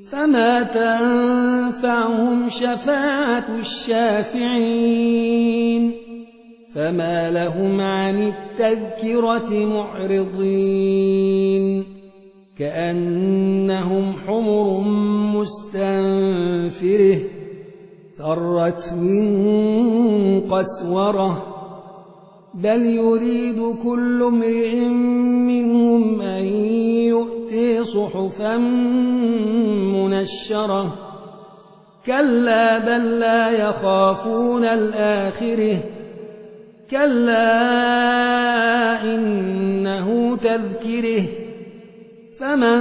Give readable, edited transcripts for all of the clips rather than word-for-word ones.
فما تنفعهم شفاعة الشافعين فما لهم عن التذكرة معرضين كأنهم حمر مستنفره فرت من قسورة بل يريد كل امرئ منهم أن يؤتي صحفا منشرة كلا بل لا يخافون الآخرة كلا إنه تذكره فمن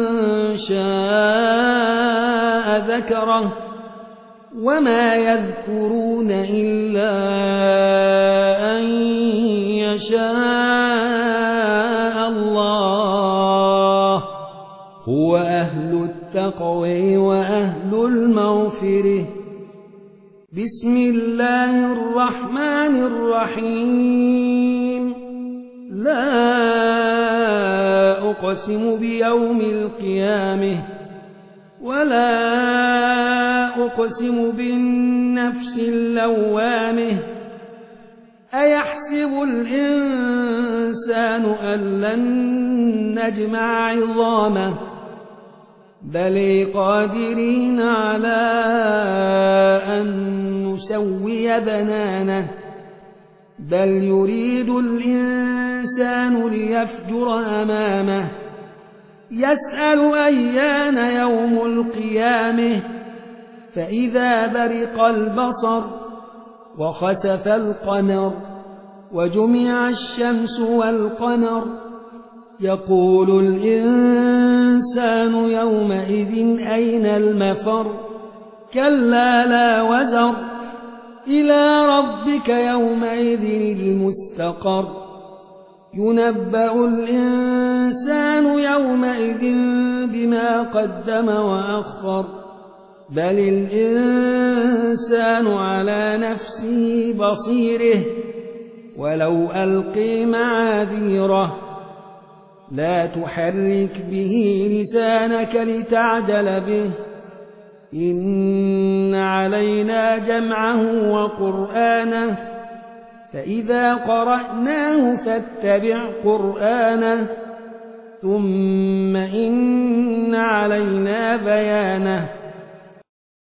شاء ذكره وما يذكرون إلا أن يشاء الله هو أهل التقوى وأهل المغفرة. بسم الله الرحمن الرحيم. لا أقسم بيوم القيامة ولا أقسم بالنفس اللوامة أيحسب الإنسان أن لن نجمع عظامه بل قادرين على أن نسوي بنانه بل يريد الإنسان ليفجر أمامه يسأل أيان يوم القيامة فإذا برق البصر وخسف القمر وجمع الشمس والقمر يقول الإنسان يومئذ أين المفر كلا لا وزر إلى ربك يومئذ المستقر ينبأ الإنسان يومئذ بما قدم وأخر بل الإنسان على نفسه بصيره ولو ألقي معاذيره لا تحرك به لسانك لتعجل به إن علينا جمعه وقرآنه فإذا قرأناه فاتبع قرآنه ثم إن علينا بيانه